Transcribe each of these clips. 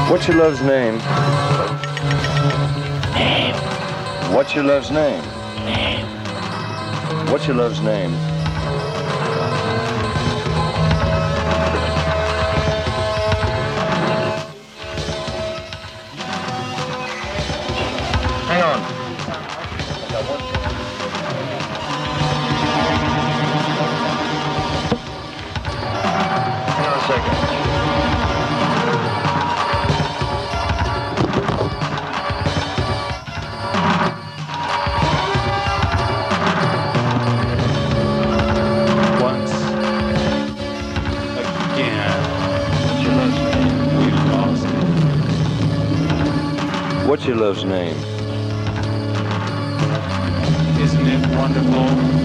What's your love's name? Name. What's your love's name? Name. What's your love's name? Hang on. Hang on a second. Once again, What's your love's name? we've lost it. Isn't it wonderful?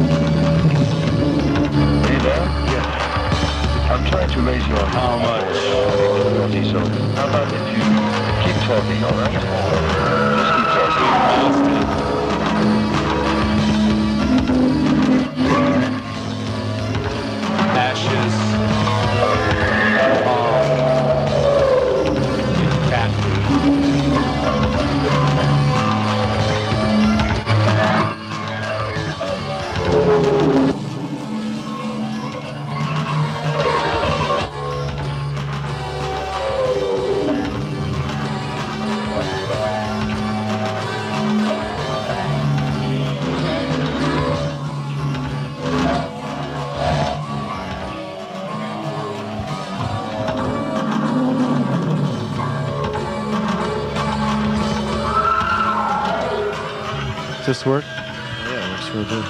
Hey there? Yeah. I'm trying to raise your How much? So how about if you keep talking, all right? Just keep talking. Ashes in cat food. Does this work? Yeah, it works real good.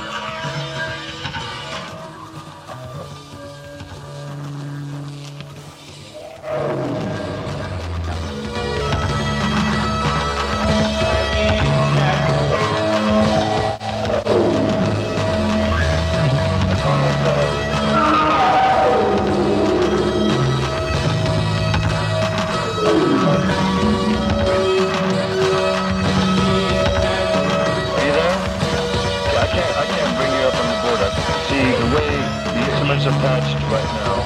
Are you there? Yeah, I can't bring you up on the board. See, the way the instruments are patched right now,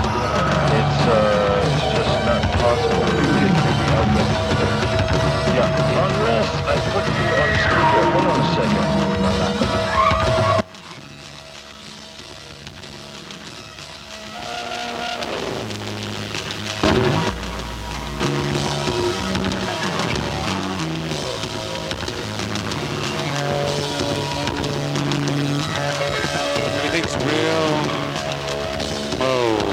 it's just not possible to get the outlet. Yeah, unless I put you on speaker. Hold on a second. Everything's real. Oh.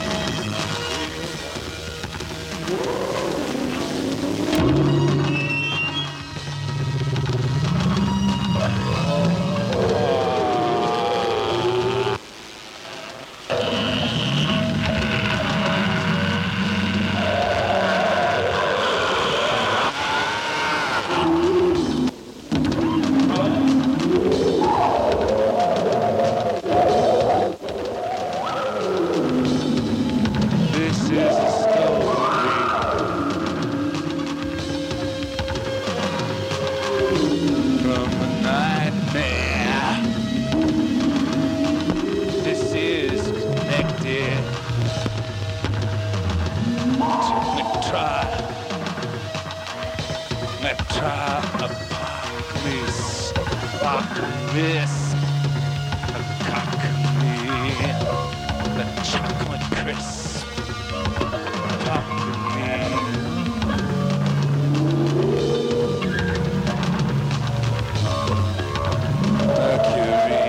This is a story from a nightmare. This is connected to Metropolis, a cockney, the chocolate crisp. Talk to me. Mercury.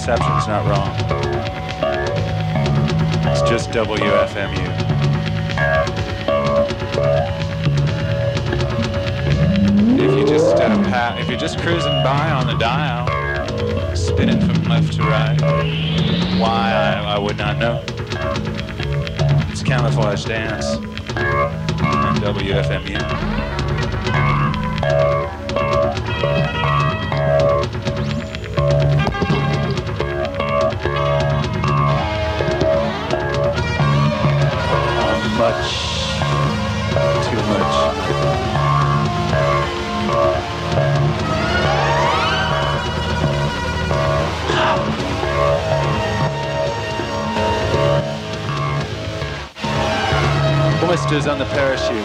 reception's not wrong. It's just WFMU. If you're just cruising by on the dial, spinning from left to right, why I would not know. It's Camouflage Dance on WFMU. Too much. Oysters on the parachute.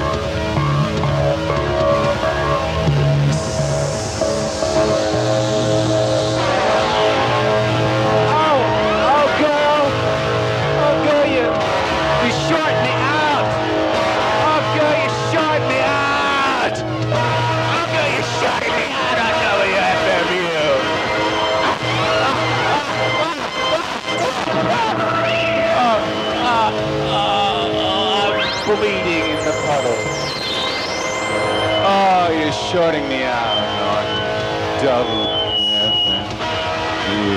Bleeding in the puddle. Oh, you're shorting me out on WFMU.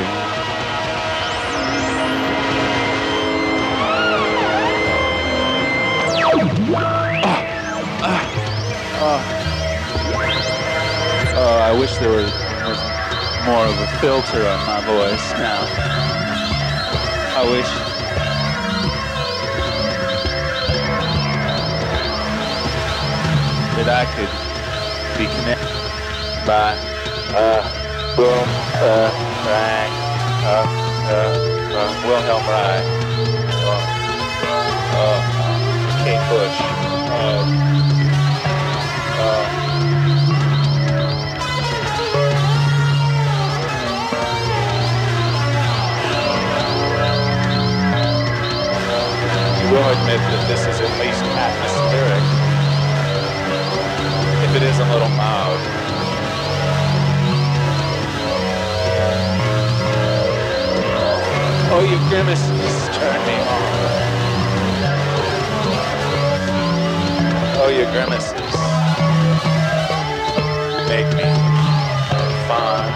Oh, I wish there was more of a filter on my voice now. I wish. That I could be connected by boom, Rang, Wilhelm Reich, Kate Bush, you will admit that this is at least atmospheric. It is a little loud. Oh, your grimaces turn me on. Oh, your grimaces make me fond.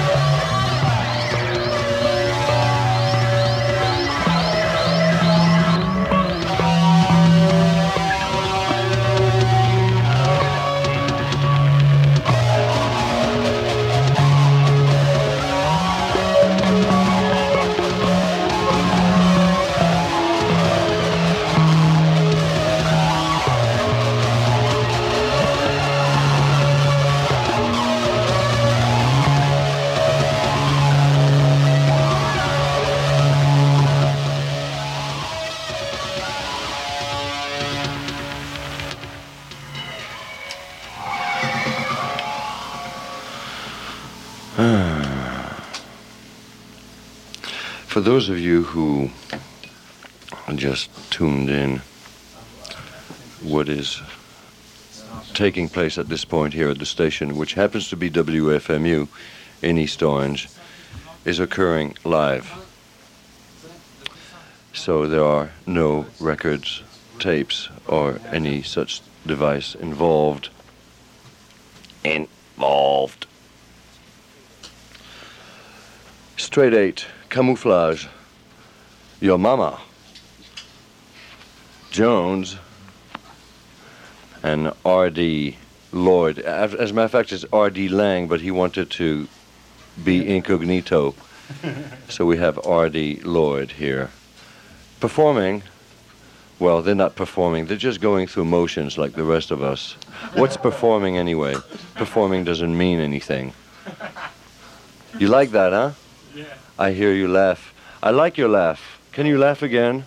For those of you who just tuned in, what is taking place at this point here at the station, which happens to be WFMU in East Orange, is occurring live. So there are no records, tapes, or any such device involved. Straight 8, Camouflage, Your Mama, Jones, and R.D. Lloyd. As a matter of fact, it's R.D. Lang, but he wanted to be incognito. So we have R.D. Lloyd here. Performing, well, they're not performing, they're just going through motions like the rest of us. What's performing anyway? Performing doesn't mean anything. You like that, huh? Yeah. I hear you laugh. I like your laugh. Can you laugh again?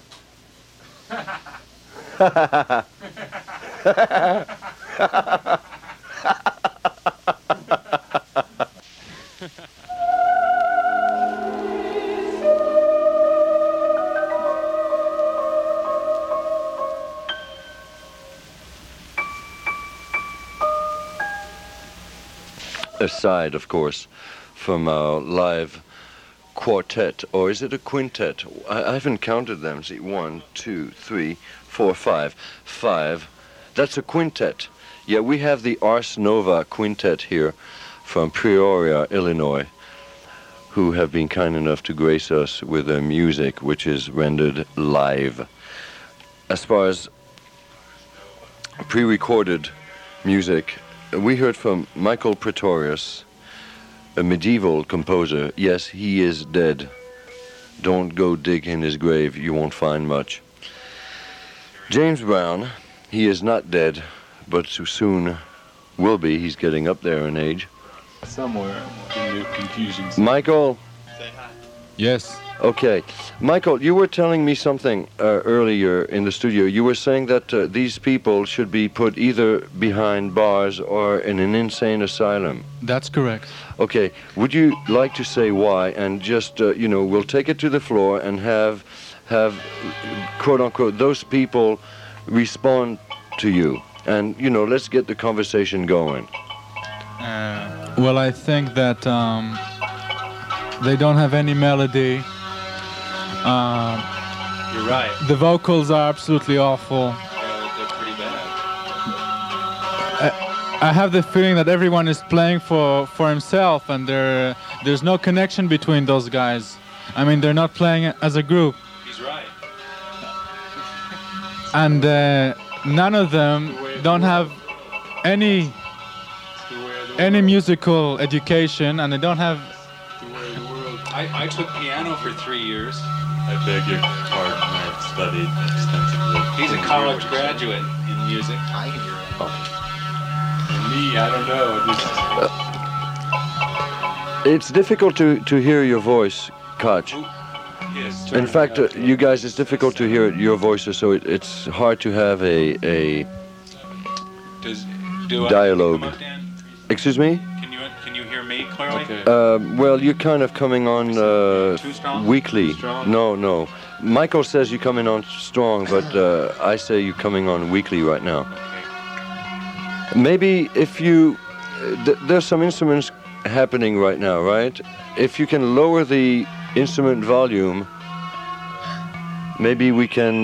Aside, of course, from our live quartet, or is it a quintet? I haven't counted them. See, 1, 2, 3, 4, 5. 5. That's a quintet. Yeah, we have the Ars Nova Quintet here from Peoria, Illinois, who have been kind enough to grace us with their music, which is rendered live. As far as pre-recorded music, we heard from Michael Praetorius, a medieval composer. Yes, he is dead. Don't go dig in his grave, you won't find much. James Brown, he is not dead, but soon will be. He's getting up there in age. Somewhere in the confusion. Michael? Yes. Okay. Michael, you were telling me something earlier in the studio. You were saying that these people should be put either behind bars or in an insane asylum. That's correct. Okay. Would you like to say why? And just, we'll take it to the floor and have quote-unquote, those people respond to you. And, let's get the conversation going. Well, I think that they don't have any melody. You're right. The vocals are absolutely awful. They're pretty bad. I have the feeling that everyone is playing for himself, and there's no connection between those guys. I mean, they're not playing as a group. He's right. And none of them don't have any musical education, and they don't have. I took piano for 3 years. I beg your pardon, I've studied extensively. He's a college graduate in music. Me, I don't know. It's difficult to hear your voice, Koch. Yes. In fact, you guys, it's difficult to hear your voices, so it's hard to have a Do dialogue. I come up, Dan? Excuse me? Can you hear me clearly? Okay. Well, you're kind of coming on Too strong? weekly. Strong? No. Michael says you're coming on strong, but I say you're coming on weekly right now. Maybe if you... there's some instruments happening right now, right? If you can lower the instrument volume, maybe we can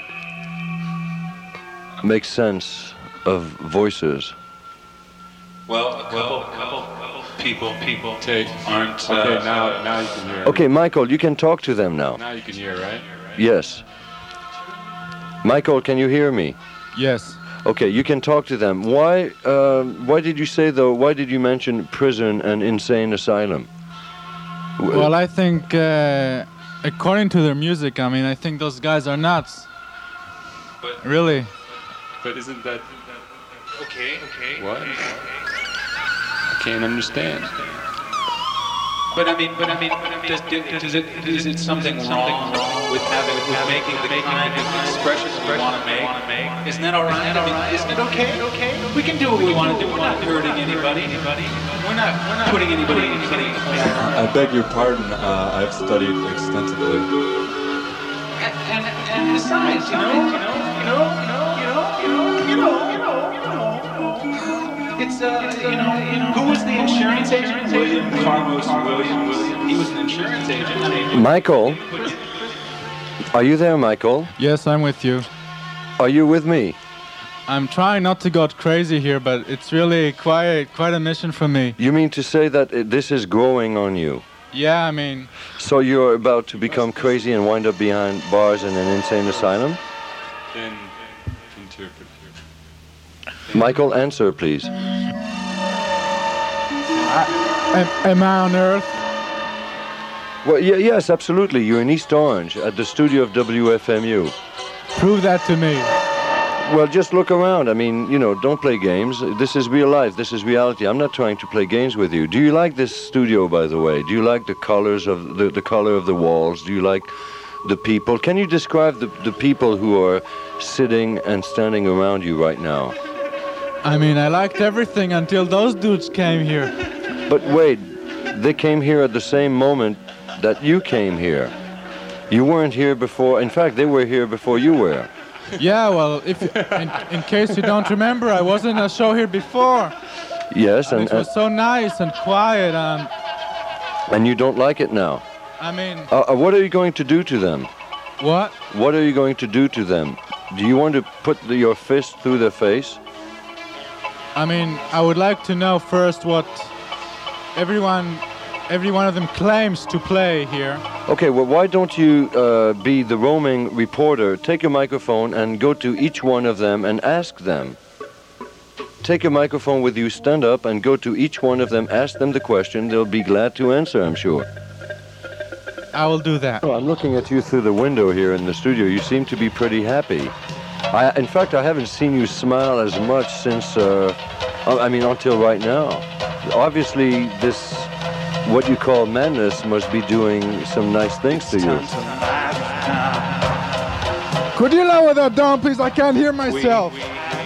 make sense of voices. Well, a couple people aren't. Okay, now you can hear. Okay, Michael, you can talk to them now. Now you can hear, right? Yes. Michael, can you hear me? Yes. Okay, you can talk to them. Why did you say, though, why did you mention prison and insane asylum? Well, I think, according to their music, I mean, I think those guys are nuts. But Really. But isn't that... okay. What? I can't understand. But I mean, is it something wrong with making the kind of expression we want to make? Isn't that all right? I mean, isn't it okay? We can do what we want to do. We're not hurting anybody. We're not putting anybody in the corner. I beg your pardon. I've studied extensively. And besides, it's who was the insurance agent? William Carlos Williams. He was an insurance agent. I mean, Michael? Are you there, Michael? Yes, I'm with you. Are you with me? I'm trying not to go crazy here, but it's really quite a mission for me. You mean to say that this is growing on you? Yeah, I mean, So you're about to become crazy and wind up behind bars in an insane asylum? Then interpret. Michael, answer, please. am I on Earth? Well, yes, absolutely. You're in East Orange at the studio of WFMU. Prove that to me. Well, just look around. I mean, don't play games. This is real life. This is reality. I'm not trying to play games with you. Do you like this studio, by the way? Do you like the colors of the color of the walls? Do you like the people? Can you describe the people who are sitting and standing around you right now? I mean, I liked everything until those dudes came here. But wait, they came here at the same moment that you came here. You weren't here before. In fact, they were here before you were. Yeah, well, in case you don't remember, I was in a show here before. Yes, And it was so nice and quiet, and you don't like it now. I mean, What are you going to do to them? what? What are you going to do to them? Do you want to put your fist through their face? I mean, I would like to know first what every one of them claims to play here. Okay, well, why don't you be the roaming reporter? Take a microphone and go to each one of them and ask them. Take a microphone with you, stand up, and go to each one of them, ask them the question. They'll be glad to answer, I'm sure. I will do that. Oh, I'm looking at you through the window here in the studio. You seem to be pretty happy. In fact, I haven't seen you smile as much since, until right now. Obviously, this, what you call madness, must be doing some nice things to you. Could you lower that down, please? I can't hear myself.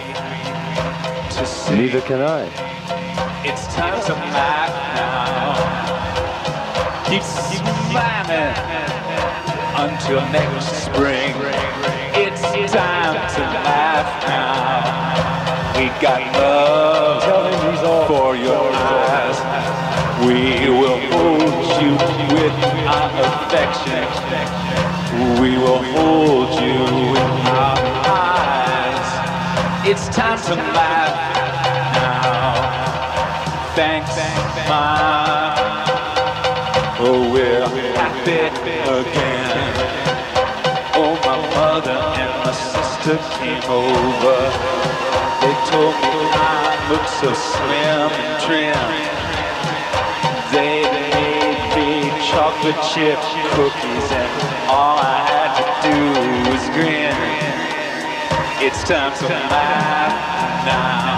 Neither can I. It's time to laugh now. Keep smiling until next spring. It's time to laugh now. We got love for your eyes. We will hold you with our affection. We will hold you with our eyes. It's time to laugh now. Thanks, Mom. Oh, we're happy again. Oh, my mother and my sister came over. They told me I looked so slim and trim. They made big chocolate chip cookies, and all I had to do was grin. It's time to laugh now.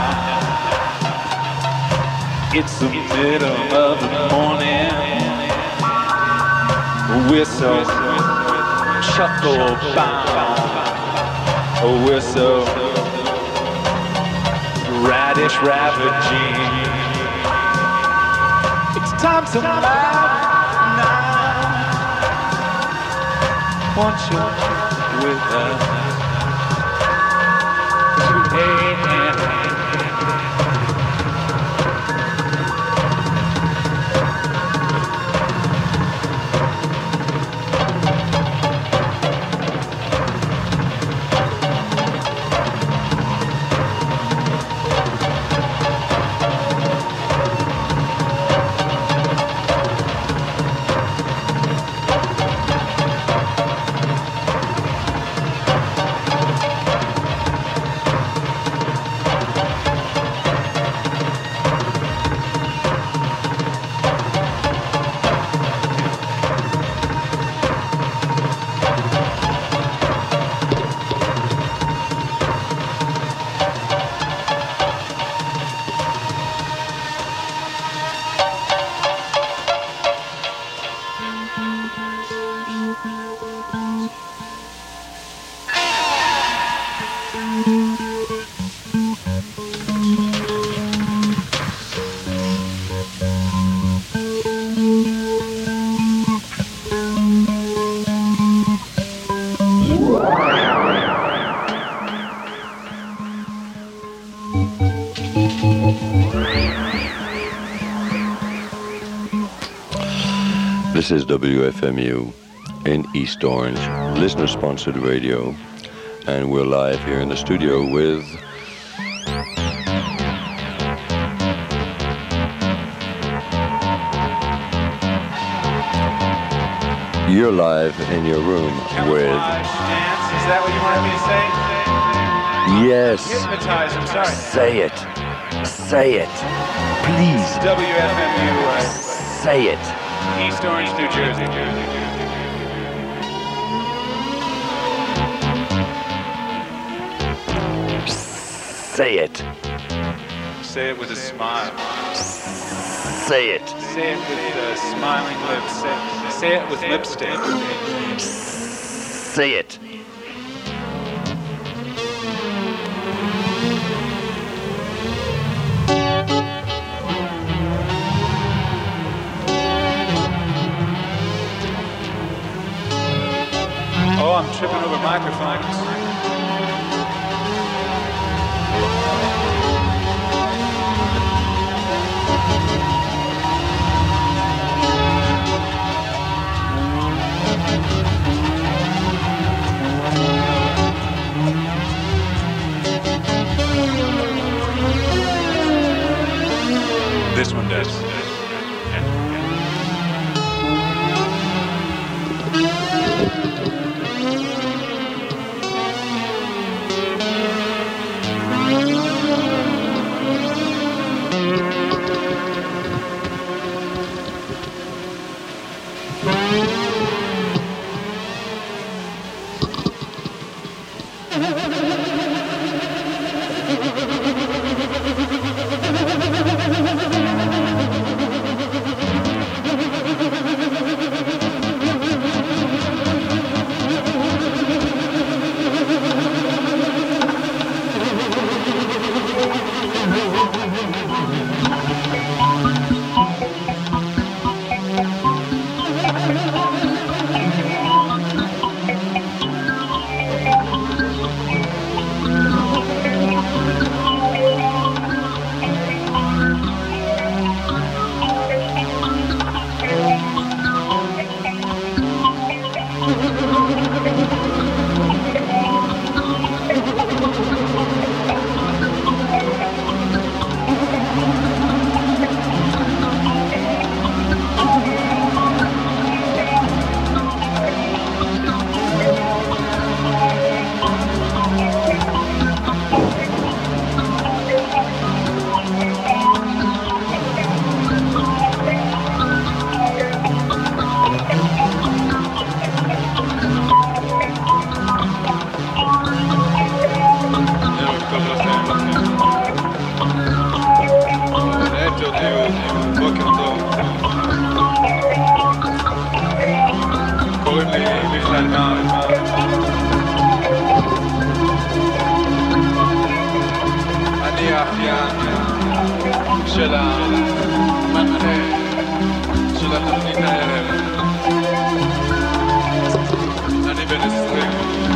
It's the middle of the morning. We're so chuckle bound. Oh, we're so radish ravaging. It's time to laugh now. Want you with us? Hey. This is WFMU in East Orange, listener-sponsored radio, and we're live here in the studio with you're live in your room with Dance? Is that what you wanted me to say? yes, Hypnotize, I'm sorry. say it, please, WFMU, say it. East Orange, New Jersey. Say it. Say it with a smile. Say it. Say it with smiling lips. Say it with lipstick. Say it. Oh, I'm tripping over microphones. של המנחה של התוכנית הערב. אני בן 20.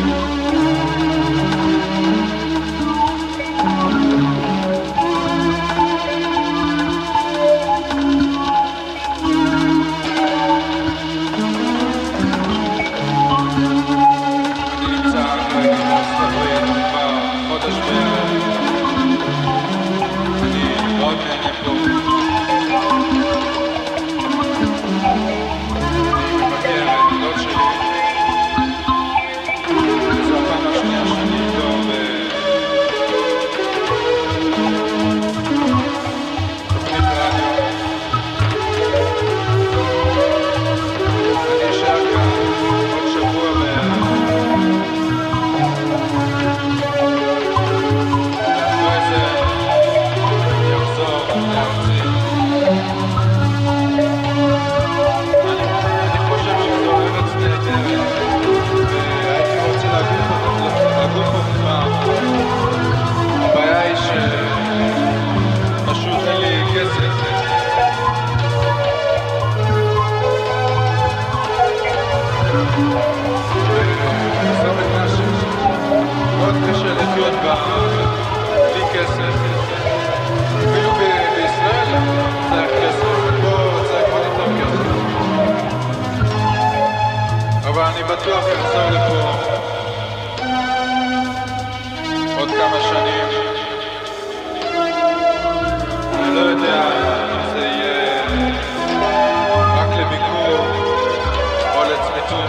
בטוח יחזור לפה עוד כמה שנים. אני לא יודע אם זה יהיה רק לביקור או לצמיתות.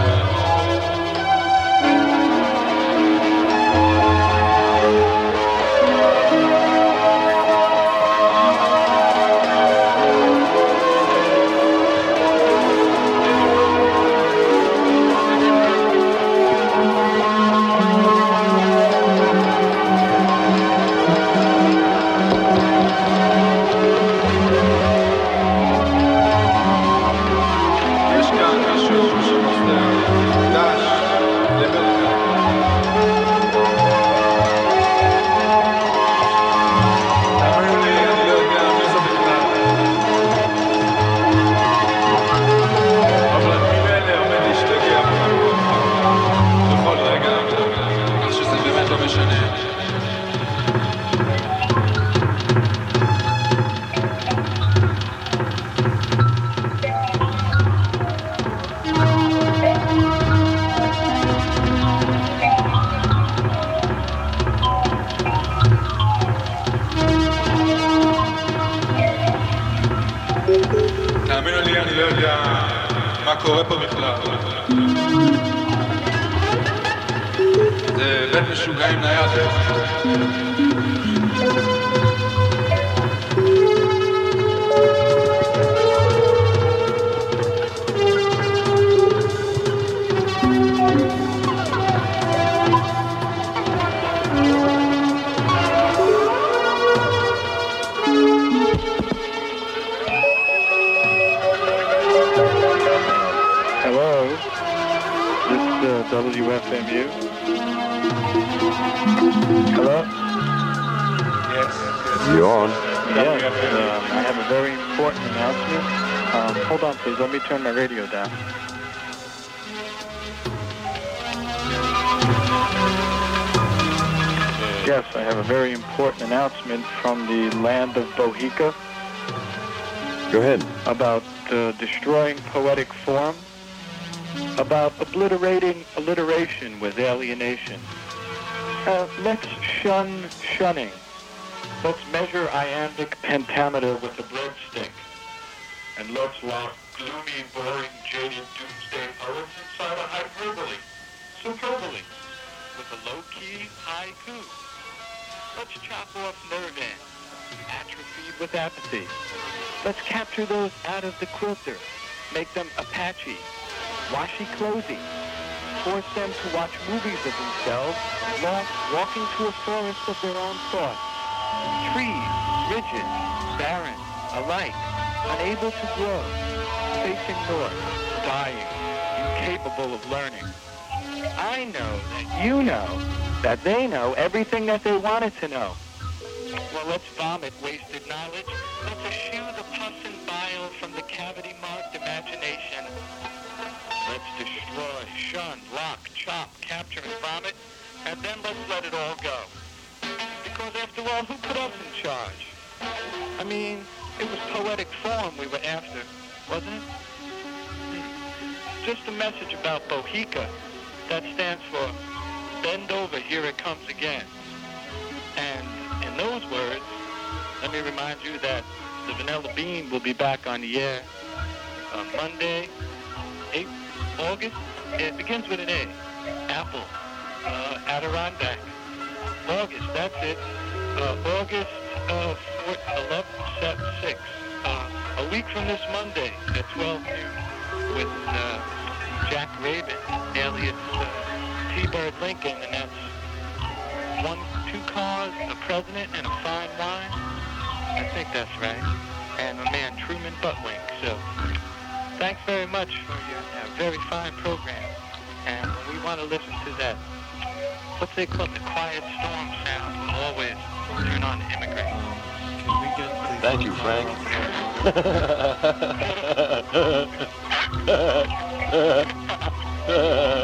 תאמינו לי, אני לא יודע מה קורה פה בכלל. זה בית משוגעים נייד. WFMU. Hello? Yes. You're on. Yes, I have a very important announcement. Hold on, please. Let me turn my radio down. Yes, I have a very important announcement from the land of Bohica Go ahead. about destroying poetic form, about obliterating alliteration with alienation. Let's shun shunning. Let's measure iambic pentameter with the breadstick. And let's lock gloomy, boring, jaded doomsday poets inside a hyperbole, superbole, with a low-key haiku. Let's chop off nerve ends, atrophied with apathy. Let's capture those out of the quilter, make them Apache, washy-clothy, force them to watch movies of themselves, walking to a forest of their own thoughts. Trees, rigid, barren, alike, unable to grow, facing north, dying, incapable of learning. I know that you know that they know everything that they wanted to know. Well, let's vomit wasted knowledge. Let's eschew the pus and bile from the cavity-marked imagination. Let's destroy, shun, lock, chop, capture, and vomit, and then let's let it all go. Because after all, who put us in charge? I mean, it was poetic form we were after, wasn't it? Just a message about Bohica. That stands for bend over, here it comes again. And in those words, let me remind you that the Vanilla Bean will be back on the air on Monday, 8th August. It begins with an A. Apple, Adirondack. August, that's it. August 11th, 6. A week from this Monday at 12 noon with Jack Rabin, alias T-Bird Lincoln, and that's 2 cars, a president, and a fine wine. I think that's right. And my man Truman Buttwink. So thanks very much for your very fine program. And when we want to listen to that, what they call the quiet storm sound, we'll always turn on the Immigrant. Can we get the... Thank you, Frank.